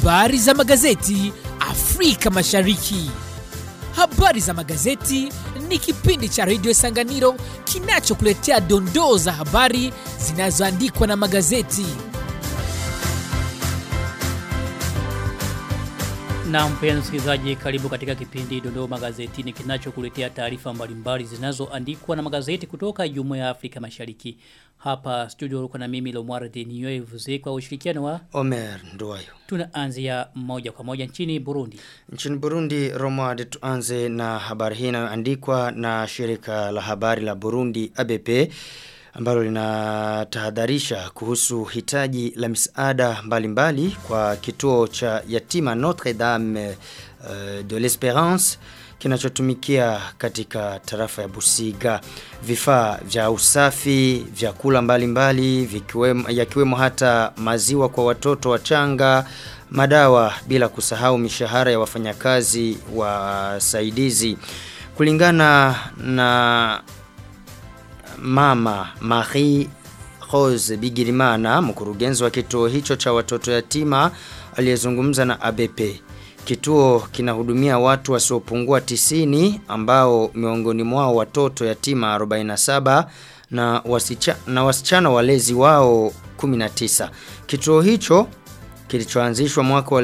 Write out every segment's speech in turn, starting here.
Habari za magazeti Afrika Mashariki. Habari za magazeti ni kipindi cha Radio Sanganiro kinachokuletea dondoo za habari zinazoandikwa na magazeti. Na mpenzi msikilizaji, karibu katika kipindi Dondoo Magazetini kinachokuletea taarifa mbalimbali zinazoandikwa na magazeti kutoka Jumuiya ya Afrika Mashariki. Hapa studio uko na mimi Lomwara Denioe Vuze kwa ushirikiano wa Omer Nduwayo. Tunaanzia moja kwa moja nchini Burundi. Nchini Burundi, Romade, tuanze na habari hii inayoandikwa na shirika la habari la Burundi ABP ambalo linatahadharisha kuhusu hitaji la misaada mbalimbali kwa kituo cha yatima Notre Dame de l'Espérance kinachotumikia katika tarafa ya Busiga. Vifaa vya usafi, vyakula mbalimbali yakiwemo hata maziwa kwa watoto wachanga, madawa, bila kusahau mishahara ya wafanyakazi wasaidizi. Kulingana na Mama Marie Rose Bigirimana, mkurugenzi wa kituo hicho cha watoto yatima, aliyezungumza na ABP. Kituo kinahudumia watu wasiopungua 90 ambao miongoni mwao watoto yatima 47 na wasichana walezi wao 19. Kituo hicho kilichoanzishwa mwaka wa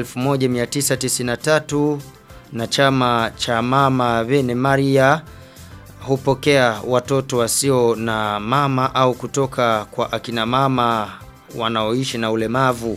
1993 na chama cha Mama Bene Maria hupokea watoto wasio na mama au kutoka kwa akina mama wanaoishi na ulemavu.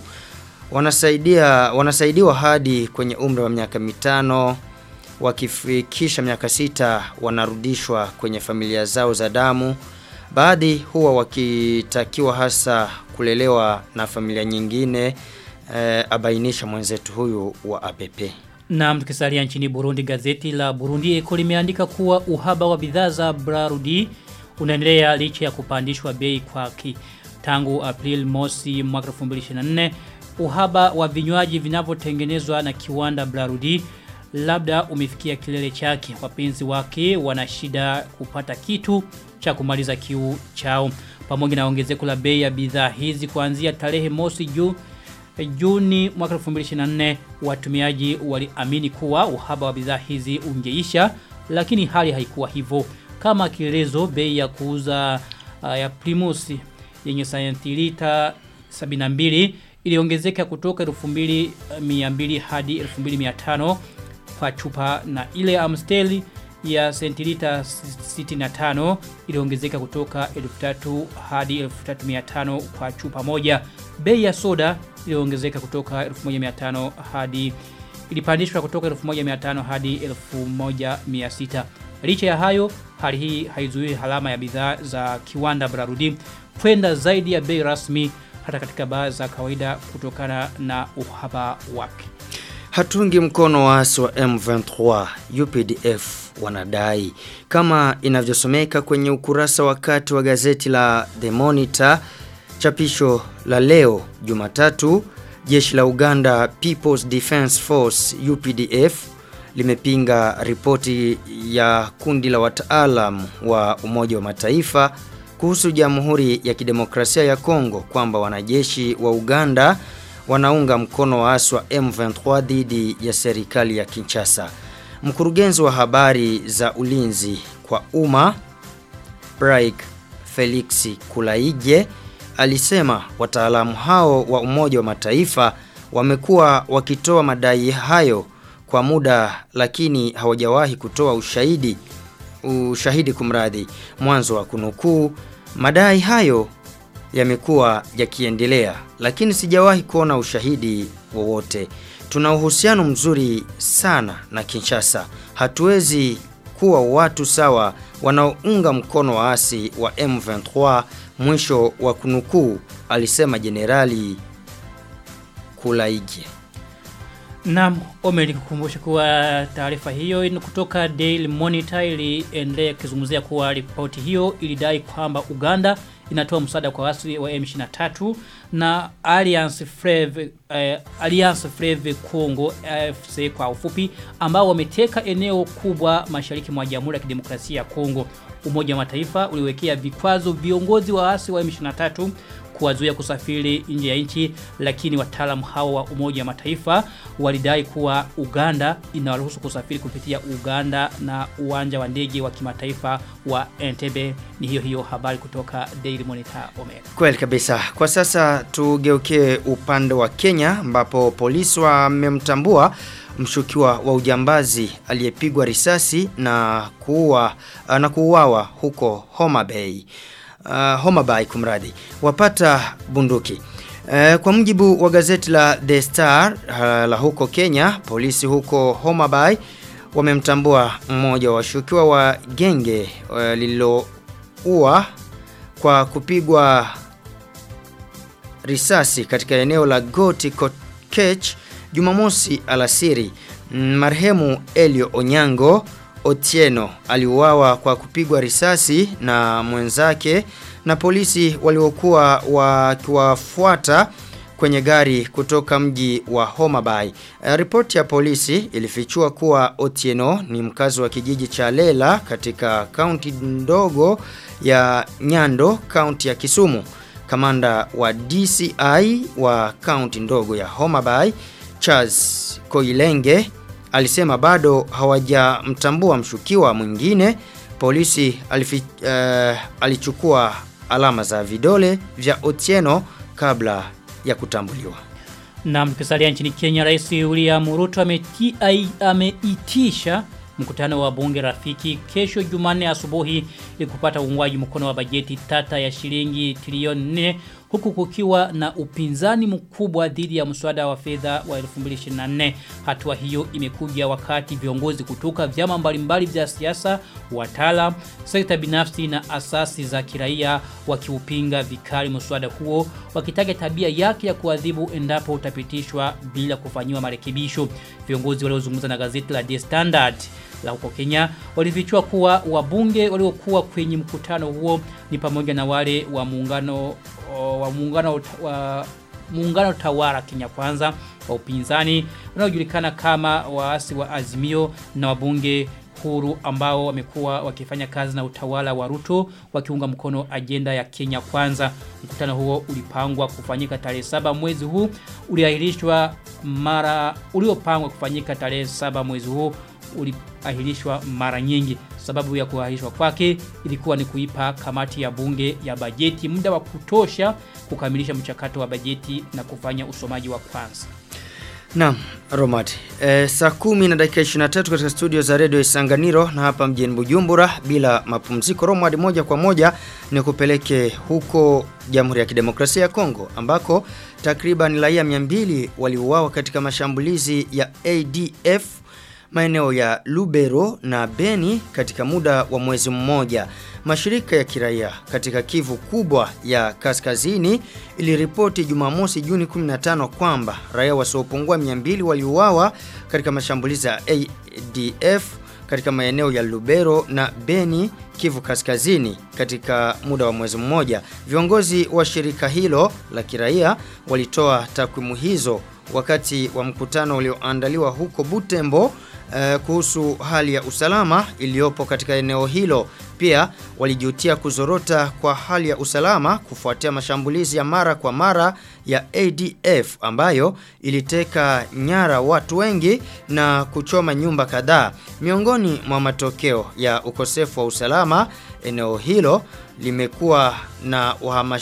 Wanasaidiwa hadi kwenye umri wa miaka 5. Wakifikisha miaka 6 wanarudishwa kwenye familia zao za damu. Baadhi huwa wakitakiwa hasa kulelewa na familia nyingine, abainisha mwenzetu huyu wa APP. Na tukisalia nchini Burundi, gazeti la Burundi Echo limeandika kuwa uhaba wa bidhaa za Brarudi unaendelea licha ya kupandishwa bei kwake. Tangu April mosi mwaka 2024, uhaba wa vinywaji vinavyotengenezwa na kiwanda Brarudi labda umefikia kilele chake. Wapenzi wake wana shida kupata kitu cha kumaliza kiu chao. Pamoja na ongezeko la bei ya bidhaa hizi kuanzia tarehe mosi Juni mwaka 2024, watumiaji waliamini kuwa uhaba wa bidhaa hizi ungeisha, lakini hali haikuwa hivyo. Kama kielezo, bei ya kuuza ya Primus yenye santilita 72 iliongezeka kutoka 2200 hadi 2500 kwa chupa, na ile Amstel ya sentilita 65 iliongezeka kutoka 3000 hadi 3500 kwa chupa moja. Bei ya soda iliongezeka kutoka 1500 hadi ilipandishwa kutoka 1500 hadi 1600. Licha ya hayo, hali hii haizuii halama ya bidhaa za kiwanda Brarudi kwenda zaidi ya bei rasmi hata katika baadhi za kawaida kutokana na uhaba wake. Hatungi mkono waasi wa M23 UPDF wanadai, kama inavyosomeka kwenye ukurasa wakati wa gazeti la The Monitor chapisho la leo Jumatatu. Jeshi la Uganda People's Defence Force UPDF limepinga ripoti ya kundi la wataalam wa Umoja wa Mataifa kuhusu Jamhuri ya Kidemokrasia ya Kongo kwamba wanajeshi wa Uganda wanaunga mkono waasi wa M23 dhidi ya serikali ya Kinshasa. Mkurugenzi wa habari za ulinzi kwa umma Braik Felix Kulaije alisema wataalamu hao wa Umoja wa Mataifa wamekuwa wakitoa madai hayo kwa muda, lakini hawajawahi kutoa ushahidi kumradhi. Mwanzo wa kunukuu, madai hayo yamekuwa yakiendelea, lakini sijawahi kuona ushahidi wowote. Tuna uhusiano mzuri sana na Kinshasa. Hatuwezi kuwa watu sawa wanaounga mkono waasi wa M23, mwisho wa kunukuu, alisema Jenerali Kulaije. Naam, kukumbusha kuwa taarifa hiyo kutoka Daily Monitor iliendelea kuzungumzia kuwa ripoti hiyo ilidai kwamba Uganda inatoa msaada kwa waasi wa M23 na Alliance Fleuve Congo AFC kwa ufupi, ambao wameteka eneo kubwa mashariki mwa Jamhuri ya Kidemokrasia ya Kongo. Umoja wa Mataifa uliwekea vikwazo viongozi wa waasi wa M23 kuwazuia kusafiri nje ya nchi, lakini wataalamu hao wa Umoja wa Mataifa walidai kuwa Uganda inawaruhusu kusafiri kupitia Uganda na uwanja wa ndege wa kimataifa wa Entebbe. Ni hiyo habari kutoka Daily Monitor Omega. Kweli kabisa. Kwa sasa tugeukie upande wa Kenya ambapo polisi wamemtambua mshukiwa wa ujambazi aliyepigwa risasi na kuuawa huko Homa Bay kumradi. Wapata bunduki. Kwa mujibu wa gazeti la The Star la huko Kenya, polisi huko Homa Bay wamemtambua mmoja wa washukiwa wa genge lililoua kwa kupigwa risasi katika eneo la Goti Kotech Jumamosi alasiri. Marehemu Elio Onyango Otieno aliuawa kwa kupigwa risasi na mwenzake na polisi waliokuwa wakiwafuata kwenye gari kutoka mji wa Homa Bay. Ripoti ya polisi ilifichua kuwa Otieno ni mkazi wa kijiji cha Lela katika kaunti ndogo ya Nyando, kaunti ya Kisumu. Kamanda wa DCI wa kaunti ndogo ya Homa Bay, Charles Koilenge, alisema bado hawajamtambua mshukiwa mwingine. Polisi alichukua alama za vidole vya Otieno kabla ya kutambuliwa. Na mkisalia nchini Kenya, Rais William Ruto ameitisha mkutano wa bunge rafiki kesho Jumanne asubuhi ili kupata uungwaji mkono wa bajeti tata ya shilingi trilioni 4 huku kukiwa na upinzani mkubwa dhidi ya mswada wa fedha wa 2024. Hatua hiyo imekuja wakati viongozi kutoka vyama mbalimbali vya siasa, wataalamu, sekta binafsi na asasi za kiraia wakiupinga vikali mswada huo, wakitaka tabia yake ya kuadhibu endapo utapitishwa bila kufanyiwa marekebisho. Viongozi waliozungumza na gazeti la The Standard la huko Kenya walifichua kuwa wabunge waliokuwa kwenye mkutano huo ni pamoja na wale wa muungano tawala Kenya Kwanza, wa upinzani wanaojulikana kama waasi wa Azimio na wabunge huru ambao wamekuwa wakifanya kazi na utawala wa Ruto wakiunga mkono agenda ya Kenya Kwanza. Mkutano huo ulipangwa kufanyika tarehe 7 mwezi huu, uliopangwa kufanyika tarehe 7 mwezi huu uliahirishwa mara nyingi. Sababu ya kuahirishwa kwake ilikuwa ni kuipa kamati ya bunge ya bajeti muda wa kutosha kukamilisha mchakato wa bajeti na kufanya usomaji wa kwanza. Naam, Romad. Saa 10:23 katika studio za Radio Isanganiro na hapa mjini Bujumbura bila mapumziko. Romad, moja kwa moja ni kupeleke huko Jamhuri ya Kidemokrasia ya Kongo ambako takriban raia 200 waliuawa katika mashambulizi ya ADF maeneo ya Lubero na Beni katika muda wa mwezi mmoja. Mashirika ya kiraia katika Kivu kubwa ya kaskazini iliripoti Jumamosi Juni 15 kwamba raia wasiopungua 200 waliuawa katika mashambulizi ya ADF katika maeneo ya Lubero na Beni, Kivu kaskazini katika muda wa mwezi mmoja. Viongozi wa shirika hilo la kiraia walitoa takwimu hizo wakati wa mkutano ulioandaliwa huko Butembo kuhusu hali ya usalama iliyopo katika eneo hilo. Pia walijutia kuzorota kwa hali ya usalama kufuatia mashambulizi ya mara kwa mara ya ADF ambayo iliteka nyara watu wengi na kuchoma nyumba kadhaa. Miongoni mwa matokeo ya ukosefu wa usalama, eneo hilo limekuwa na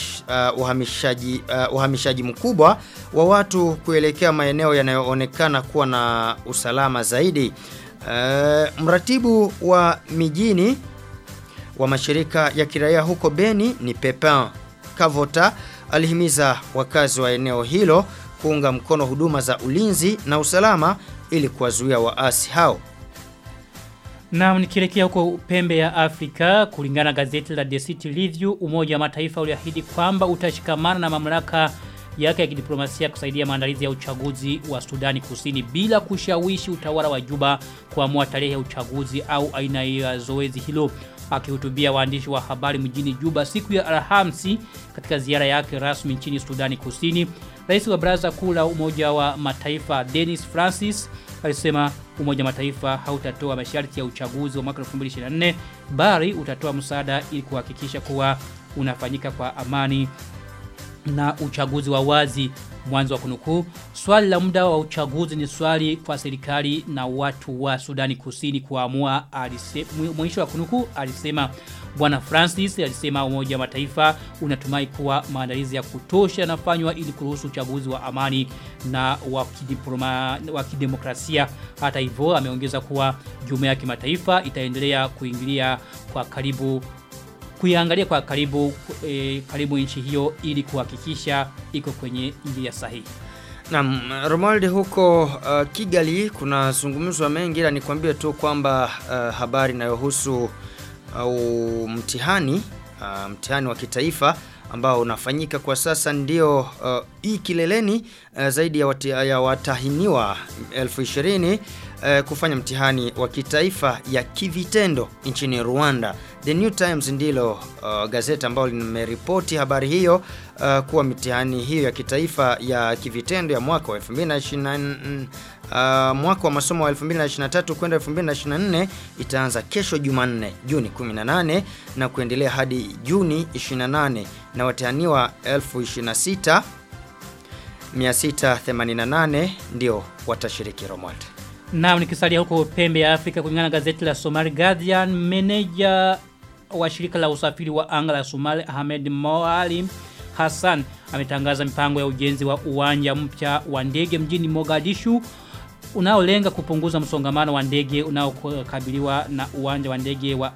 uhamishaji mkubwa wa watu kuelekea maeneo yanayoonekana kuwa na usalama zaidi. Mratibu wa mijini wa mashirika ya kiraia huko Beni ni Pepin Kavota alihimiza wakazi wa eneo hilo kuunga mkono huduma za ulinzi na usalama ili kuwazuia waasi hao. Na nikielekea huko pembe ya Afrika, kulingana gazeti la The City Review, Umoja wa Mataifa uliahidi kwamba utashikamana na mamlaka yake ya kidiplomasia kusaidia maandalizi ya uchaguzi wa Sudani Kusini bila kushawishi utawala wa Juba kuamua tarehe ya uchaguzi au aina ya zoezi hilo. Akihutubia waandishi wa habari mjini Juba siku ya Alhamisi katika ziara yake rasmi nchini Sudani Kusini, Rais wa Baraza Kuu la Umoja wa Mataifa Dennis Francis alisema Umoja wa Mataifa hautatoa masharti ya uchaguzi wa mwaka 2024 bali utatoa msaada ili kuhakikisha kuwa unafanyika kwa amani na uchaguzi wa wazi, mwanzo wa kunukuu. Swali la muda wa uchaguzi ni swali kwa serikali na watu wa Sudani Kusini kuamua, mwisho wa kunukuu. Alisema Bwana Francis. Alisema Umoja wa Mataifa unatumai kuwa maandalizi ya kutosha yanafanywa ili kuruhusu uchaguzi wa amani na wa kidemokrasia. Hata hivyo ameongeza kuwa jumuiya ya kimataifa itaendelea kuingilia kwa karibu, kuiangalia kwa karibu nchi hiyo ili kuhakikisha iko kwenye njia sahihi. Naam, Romuald, huko Kigali kuna zungumzo mengi, ila nikwambie tu kwamba habari inayohusu mtihani wa kitaifa ambao unafanyika kwa sasa ndio hii kileleni. Zaidi ya watahiniwa 20,000 kufanya mtihani wa kitaifa ya kivitendo nchini Rwanda. The New Times ndilo gazeti ambalo limeripoti habari hiyo, kuwa mitihani hiyo ya kitaifa ya kivitendo ya mwaka wa 2024 mwaka wa masomo wa 2023 kwenda 2024 itaanza kesho Jumanne Juni 18 na kuendelea hadi Juni 28, na watahiniwa 2688 ndio watashiriki. Romuald. Na nikisalia huko pembe ya Afrika, kulingana na gazeti la Somali Guardian, meneja wa shirika la usafiri wa anga la Somali Ahmed Moalim Hassan ametangaza mipango ya ujenzi wa uwanja mpya wa ndege mjini Mogadishu unaolenga kupunguza msongamano wa ndege unaokabiliwa na uwanja wa ndege wa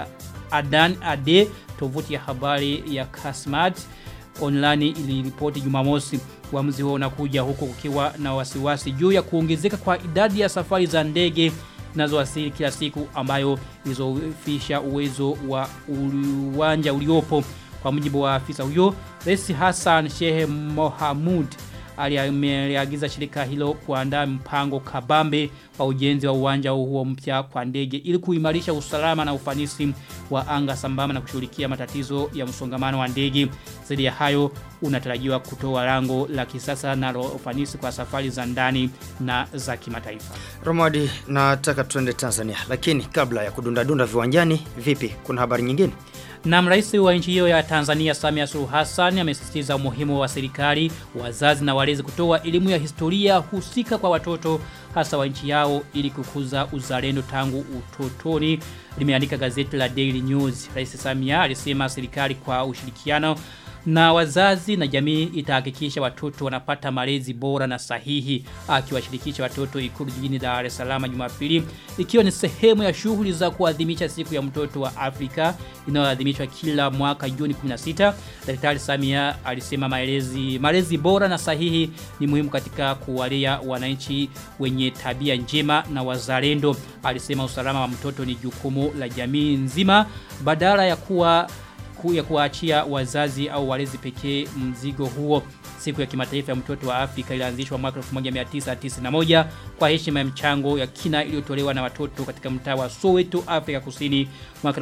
Adan Ade. Tovuti ya habari ya Kasmat Online iliripoti Jumamosi. Uamuzi huo unakuja huko kukiwa na wasiwasi juu ya kuongezeka kwa idadi ya safari za ndege zinazowasili kila siku, ambayo ilizofisha uwezo wa uwanja uliopo. Kwa mujibu wa afisa huyo, Rais Hassan Sheikh Mohamud aliagiza shirika hilo kuandaa mpango kabambe wa ujenzi wa uwanja huo mpya kwa ndege ili kuimarisha usalama na ufanisi wa anga sambamba na kushughulikia matatizo ya msongamano wa ndege. Zaidi ya hayo, unatarajiwa kutoa lango la kisasa na ufanisi kwa safari za ndani na za kimataifa. Romadi, nataka tuende Tanzania, lakini kabla ya kudunda viwanjani, vipi, kuna habari nyingine? Na rais wa nchi hiyo ya Tanzania Samia Suluhu Hassan amesisitiza umuhimu wa serikali, wazazi na walezi kutoa elimu ya historia husika kwa watoto hasa wa nchi yao ili kukuza uzalendo tangu utotoni, limeandika gazeti la Daily News. Rais Samia alisema serikali kwa ushirikiano na wazazi na jamii itahakikisha watoto wanapata malezi bora na sahihi, akiwashirikisha watoto Ikulu jijini Dar es Salaam Jumapili, ikiwa ni sehemu ya shughuli za kuadhimisha siku ya mtoto wa Afrika inayoadhimishwa kila mwaka Juni 16. Daktari Samia alisema malezi bora na sahihi ni muhimu katika kuwalea wananchi wenye tabia njema na wazalendo. Alisema usalama wa mtoto ni jukumu la jamii nzima badala ya kuachia wazazi au walezi pekee mzigo huo. Siku ya kimataifa ya mtoto wa Afrika ilianzishwa mwaka 1991 kwa heshima ya mchango ya kina iliyotolewa na watoto katika mtaa wa Soweto, Afrika Kusini mwaka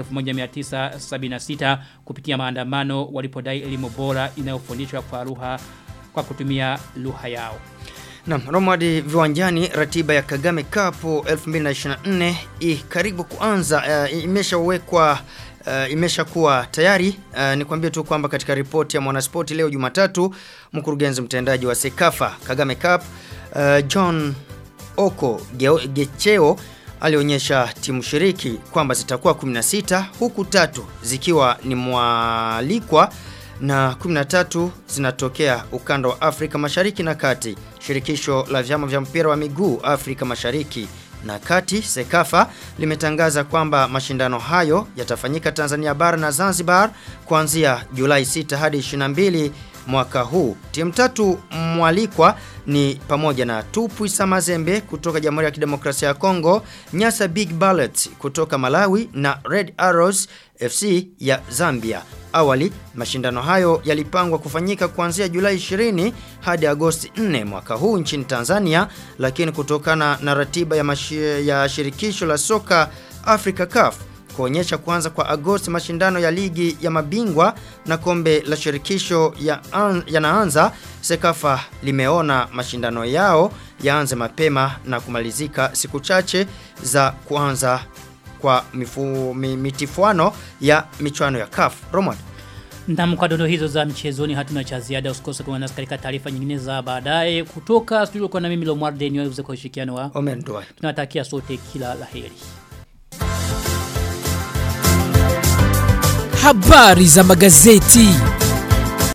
1976 kupitia maandamano walipodai elimu bora inayofundishwa kwa kutumia lugha yao. Naam, Romadi, viwanjani, ratiba ya Kagame Cup 2024 karibu kuanza, imeshakuwa tayari. Nikwambie tu kwamba katika ripoti ya Mwanaspoti leo Jumatatu, mkurugenzi mtendaji wa Sekafa Kagame Cup John Oko Gecheo alionyesha timu shiriki kwamba zitakuwa 16, huku 3 zikiwa ni mwalikwa na 13 zinatokea ukanda wa Afrika Mashariki na Kati. Shirikisho la vyama vya mpira wa miguu Afrika Mashariki na Kati, Sekafa, limetangaza kwamba mashindano hayo yatafanyika Tanzania bara na Zanzibar kuanzia Julai 6 hadi 22 mwaka huu. Timu 3 mwalikwa ni pamoja na Tupuisa Mazembe kutoka Jamhuri ya Kidemokrasia ya Kongo, Nyasa Big Bullets kutoka Malawi na Red Arrows FC ya Zambia. Awali, mashindano hayo yalipangwa kufanyika kuanzia Julai 20 hadi Agosti 4 mwaka huu nchini Tanzania, lakini kutokana na ratiba ya shirikisho la soka Africa CAF kuonyesha kuanza kwa Agosti mashindano ya ligi ya mabingwa na kombe la shirikisho yanaanza, Sekafa limeona mashindano yao yaanze mapema na kumalizika siku chache za kuanza kwa mitifuano ya michuano ya CAF. Roman. Na kwa dondo hizo za mchezoni hatuna cha ziada. Usikose kuungana nasi katika taarifa nyingine za baadaye kutoka studio kwa na mimi Lomar Denio uweze kwa ushirikiano wa Omendwa. Tunatakia sote kila laheri. Habari za magazeti.